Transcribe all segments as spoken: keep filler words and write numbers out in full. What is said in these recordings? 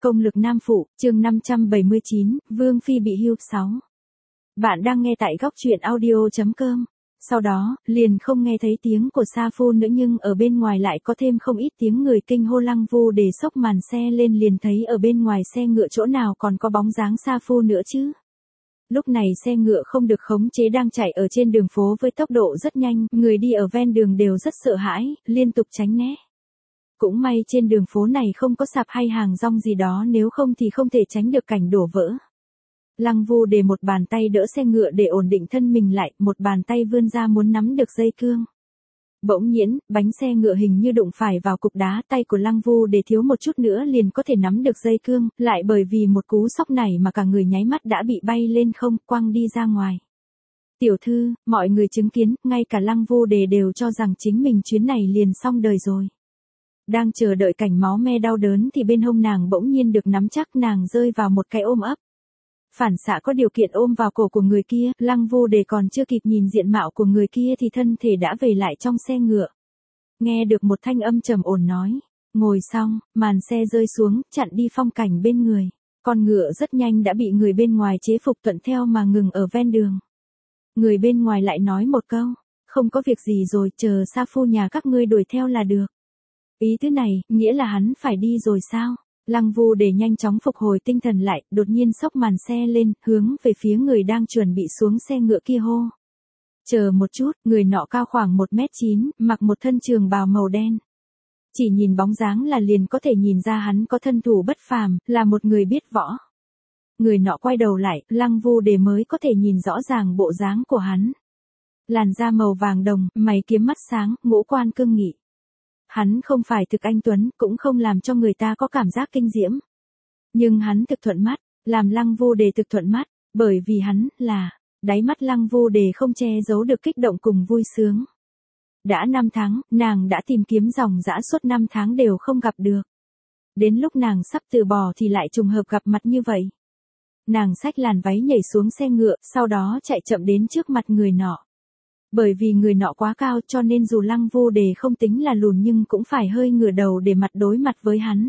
Công lực nam phụ, chương năm trăm bảy mươi chín, Vương Phi bị hưu sáu. Bạn đang nghe tại góc truyện audio chấm com. Sau đó, liền không nghe thấy tiếng của Sa Phu nữa nhưng ở bên ngoài lại có thêm không ít tiếng người kinh hô. Lăng Vu để xốc màn xe lên liền thấy ở bên ngoài xe ngựa chỗ nào còn có bóng dáng Sa Phu nữa chứ. Lúc này xe ngựa không được khống chế đang chạy ở trên đường phố với tốc độ rất nhanh, người đi ở ven đường đều rất sợ hãi, liên tục tránh né. Cũng may trên đường phố này không có sạp hay hàng rong gì đó, nếu không thì không thể tránh được cảnh đổ vỡ. Lăng Vu để một bàn tay đỡ xe ngựa để ổn định thân mình lại, một bàn tay vươn ra muốn nắm được dây cương. Bỗng nhiên, bánh xe ngựa hình như đụng phải vào cục đá, tay của Lăng Vu để thiếu một chút nữa liền có thể nắm được dây cương, lại bởi vì một cú sốc này mà cả người nháy mắt đã bị bay lên không, quăng đi ra ngoài. Tiểu thư, mọi người chứng kiến, ngay cả Lăng Vu đề đều cho rằng chính mình chuyến này liền xong đời rồi. Đang chờ đợi cảnh máu me đau đớn thì bên hông nàng bỗng nhiên được nắm chắc, nàng rơi vào một cái ôm ấp. Phản xạ có điều kiện ôm vào cổ của người kia, Lăng Vu đề còn chưa kịp nhìn diện mạo của người kia thì thân thể đã về lại trong xe ngựa. Nghe được một thanh âm trầm ổn nói, ngồi xong, màn xe rơi xuống, chặn đi phong cảnh bên người. Con ngựa rất nhanh đã bị người bên ngoài chế phục thuận theo mà ngừng ở ven đường. Người bên ngoài lại nói một câu, không có việc gì rồi, chờ Sa Phu nhà các ngươi đuổi theo là được. Ý thứ này, nghĩa là hắn phải đi rồi sao? Lăng Vu để nhanh chóng phục hồi tinh thần lại, đột nhiên xốc màn xe lên, hướng về phía người đang chuẩn bị xuống xe ngựa kia hô. Chờ một chút, người nọ cao khoảng một mét chín, mặc một thân trường bào màu đen. Chỉ nhìn bóng dáng là liền có thể nhìn ra hắn có thân thủ bất phàm, là một người biết võ. Người nọ quay đầu lại, Lăng Vu để mới có thể nhìn rõ ràng bộ dáng của hắn. Làn da màu vàng đồng, mày kiếm mắt sáng, ngũ quan cương nghị. Hắn không phải thực anh tuấn, cũng không làm cho người ta có cảm giác kinh diễm. Nhưng hắn thực thuận mắt, làm Lăng Vu đề thực thuận mắt, bởi vì hắn là, đáy mắt Lăng Vu đề không che giấu được kích động cùng vui sướng. Đã năm tháng, nàng đã tìm kiếm dòng dã suốt năm tháng đều không gặp được. Đến lúc nàng sắp từ bỏ thì lại trùng hợp gặp mặt như vậy. Nàng xách làn váy nhảy xuống xe ngựa, sau đó chạy chậm đến trước mặt người nọ. Bởi vì người nọ quá cao cho nên dù Lăng Vu đề không tính là lùn nhưng cũng phải hơi ngửa đầu để mặt đối mặt với hắn.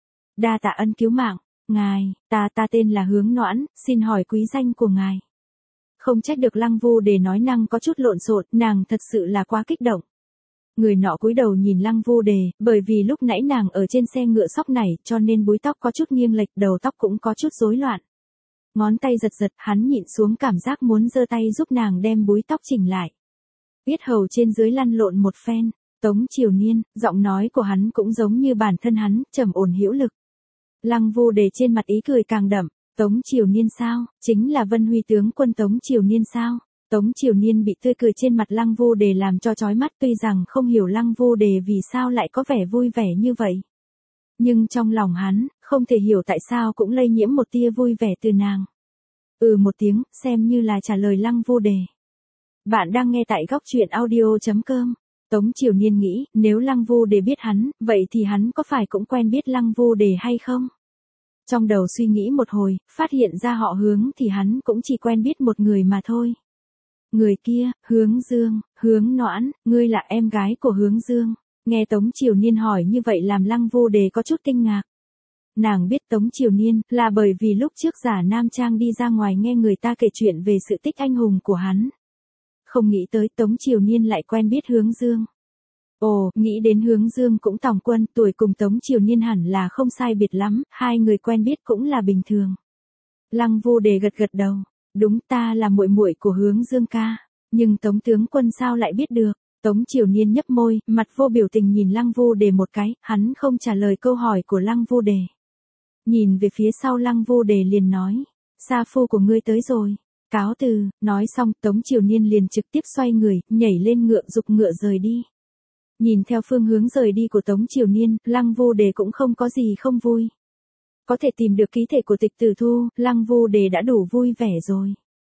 Đa tạ ân cứu mạng, ngài, ta ta tên là Hướng Noãn, xin hỏi quý danh của ngài. Không trách được Lăng Vu đề nói năng có chút lộn xộn, nàng thật sự là quá kích động. Người nọ cúi đầu nhìn Lăng Vu đề, bởi vì lúc nãy nàng ở trên xe ngựa sóc này cho nên búi tóc có chút nghiêng lệch, đầu tóc cũng có chút rối loạn. Ngón tay giật giật, hắn nhịn xuống cảm giác muốn giơ tay giúp nàng đem búi tóc chỉnh lại. Yết hầu trên dưới lăn lộn một phen, Tống Triều Niên, giọng nói của hắn cũng giống như bản thân hắn, trầm ổn hữu lực. Lăng Vu đề trên mặt ý cười càng đậm, Tống Triều Niên sao, chính là Vân Huy tướng quân Tống Triều Niên sao? Tống Triều Niên bị tươi cười trên mặt Lăng Vu đề làm cho chói mắt, tuy rằng không hiểu Lăng Vu đề vì sao lại có vẻ vui vẻ như vậy. Nhưng trong lòng hắn, không thể hiểu tại sao cũng lây nhiễm một tia vui vẻ từ nàng. Ừ một tiếng, xem như là trả lời Lăng Vu đề. Bạn đang nghe tại góc truyện audio chấm com. Tống Triều Niên nghĩ, nếu Lăng Vu đề biết hắn, vậy thì hắn có phải cũng quen biết Lăng Vu đề hay không? Trong đầu suy nghĩ một hồi, phát hiện ra họ Hướng thì hắn cũng chỉ quen biết một người mà thôi. Người kia, Hướng Dương, Hướng Noãn, ngươi là em gái của Hướng Dương. Nghe Tống Triều Niên hỏi như vậy làm Lăng Vu đề có chút kinh ngạc. Nàng biết Tống Triều Niên là bởi vì lúc trước giả nam trang đi ra ngoài nghe người ta kể chuyện về sự tích anh hùng của hắn. Không nghĩ tới Tống Triều Niên lại quen biết Hướng Dương. Ồ, nghĩ đến Hướng Dương cũng tòng quân, tuổi cùng Tống Triều Niên hẳn là không sai biệt lắm, hai người quen biết cũng là bình thường. Lăng Vu đề gật gật đầu, đúng, ta là muội muội của Hướng Dương ca, nhưng Tống tướng quân sao lại biết được? Tống Triều Niên nhấp môi, mặt vô biểu tình nhìn Lăng Vu đề một cái, hắn không trả lời câu hỏi của Lăng Vu đề. Nhìn về phía sau Lăng Vu đề liền nói, Sa Phu của ngươi tới rồi. Cáo từ, nói xong Tống Triều Niên liền trực tiếp xoay người, nhảy lên ngựa giục ngựa rời đi. Nhìn theo phương hướng rời đi của Tống Triều Niên, Lăng Vu đề cũng không có gì không vui. Có thể tìm được ký thể của Tịch Tử Thu, Lăng Vu đề đã đủ vui vẻ rồi.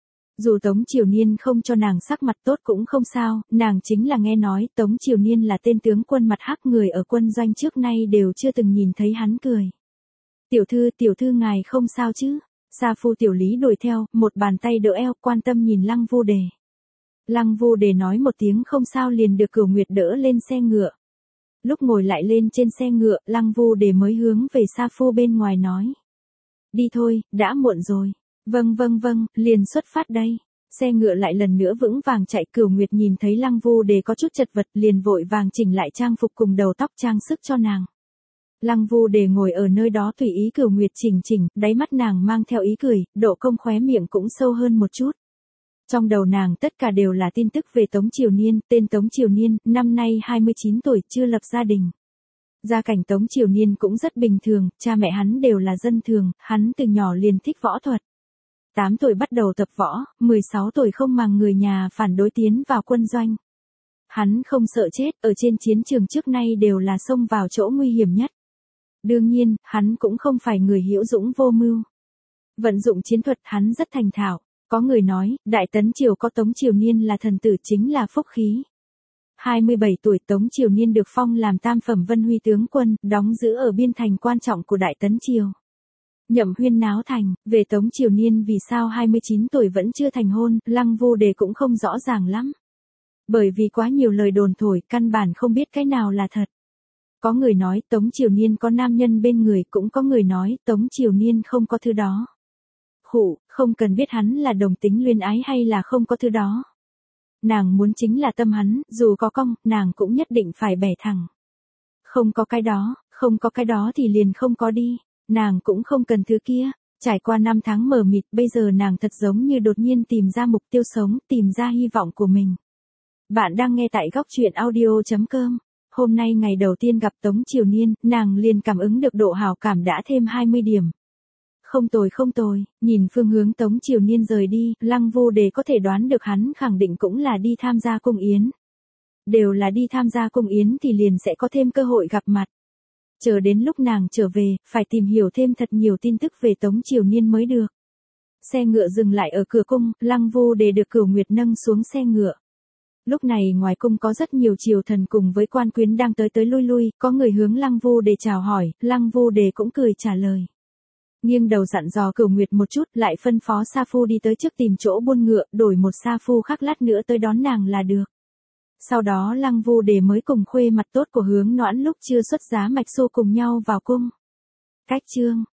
Dù Tống Triều Niên không cho nàng sắc mặt tốt cũng không sao, nàng chính là nghe nói Tống Triều Niên là tên tướng quân mặt hắc, người ở quân doanh trước nay đều chưa từng nhìn thấy hắn cười. Tiểu thư, tiểu thư ngài không sao chứ? Sa Phu tiểu lý đuổi theo, một bàn tay đỡ eo, quan tâm nhìn Lăng Vu đề. Lăng Vu đề nói một tiếng không sao liền được Cửu Nguyệt đỡ lên xe ngựa. Lúc ngồi lại lên trên xe ngựa, Lăng Vu Đề mới hướng về Sa Phu bên ngoài nói. Đi thôi, đã muộn rồi. Vâng vâng vâng, liền xuất phát đây. Xe ngựa lại lần nữa vững vàng chạy. Cửu Nguyệt nhìn thấy Lăng Vu Đề có chút chật vật, liền vội vàng chỉnh lại trang phục cùng đầu tóc trang sức cho nàng. Lăng Vu Đề ngồi ở nơi đó tùy ý Cửu Nguyệt chỉnh chỉnh, đáy mắt nàng mang theo ý cười, độ cong khóe miệng cũng sâu hơn một chút. Trong đầu nàng tất cả đều là tin tức về Tống Triều Niên, tên Tống Triều Niên, năm nay hai mươi chín tuổi, chưa lập gia đình. Gia cảnh Tống Triều Niên cũng rất bình thường, cha mẹ hắn đều là dân thường, hắn từ nhỏ liền thích võ thuật. tám tuổi bắt đầu tập võ, mười sáu tuổi không màng người nhà phản đối tiến vào quân doanh. Hắn không sợ chết, ở trên chiến trường trước nay đều là xông vào chỗ nguy hiểm nhất. Đương nhiên, hắn cũng không phải người hữu dũng vô mưu. Vận dụng chiến thuật hắn rất thành thạo. Có người nói, Đại Tấn Triều có Tống Triều Niên là thần tử chính là phúc khí. hai mươi bảy tuổi Tống Triều Niên được phong làm tam phẩm Vân Huy tướng quân, đóng giữ ở biên thành quan trọng của Đại Tấn Triều. Nhậm huyên náo thành, về Tống Triều Niên vì sao hai mươi chín tuổi vẫn chưa thành hôn, Lăng Vu Đề cũng không rõ ràng lắm. Bởi vì quá nhiều lời đồn thổi, căn bản không biết cái nào là thật. Có người nói Tống Triều Niên có nam nhân bên người, cũng có người nói Tống Triều Niên không có thứ đó. Khụ, không cần biết hắn là đồng tính luyến ái hay là không có thứ đó. Nàng muốn chính là tâm hắn, dù có cong, nàng cũng nhất định phải bẻ thẳng. Không có cái đó, không có cái đó thì liền không có đi. Nàng cũng không cần thứ kia. Trải qua năm tháng mờ mịt, bây giờ nàng thật giống như đột nhiên tìm ra mục tiêu sống, tìm ra hy vọng của mình. Bạn đang nghe tại góc truyện audio chấm com. Hôm nay ngày đầu tiên gặp Tống Triều Niên, nàng liền cảm ứng được độ hảo cảm đã thêm hai mươi điểm. Không tồi không tồi, nhìn phương hướng Tống Triều Niên rời đi, Lăng Vu Đề có thể đoán được hắn khẳng định cũng là đi tham gia cung yến. Đều là đi tham gia cung yến thì liền sẽ có thêm cơ hội gặp mặt. Chờ đến lúc nàng trở về, phải tìm hiểu thêm thật nhiều tin tức về Tống Triều Niên mới được. Xe ngựa dừng lại ở cửa cung, Lăng Vu Đề được Cửu Nguyệt nâng xuống xe ngựa. Lúc này ngoài cung có rất nhiều triều thần cùng với quan quyến đang tới tới lui lui, có người hướng Lăng Vu Đề chào hỏi, Lăng Vu Đề cũng cười trả lời. Nghiêng đầu dặn dò Cửu Nguyệt một chút, lại phân phó Sa Phu đi tới trước tìm chỗ buôn ngựa, đổi một Sa Phu khác lát nữa tới đón nàng là được. Sau đó Lăng Vu Đề mới cùng khuê mặt tốt của Hướng Noãn lúc chưa xuất giá Mạch Xu cùng nhau vào cung. Cách chương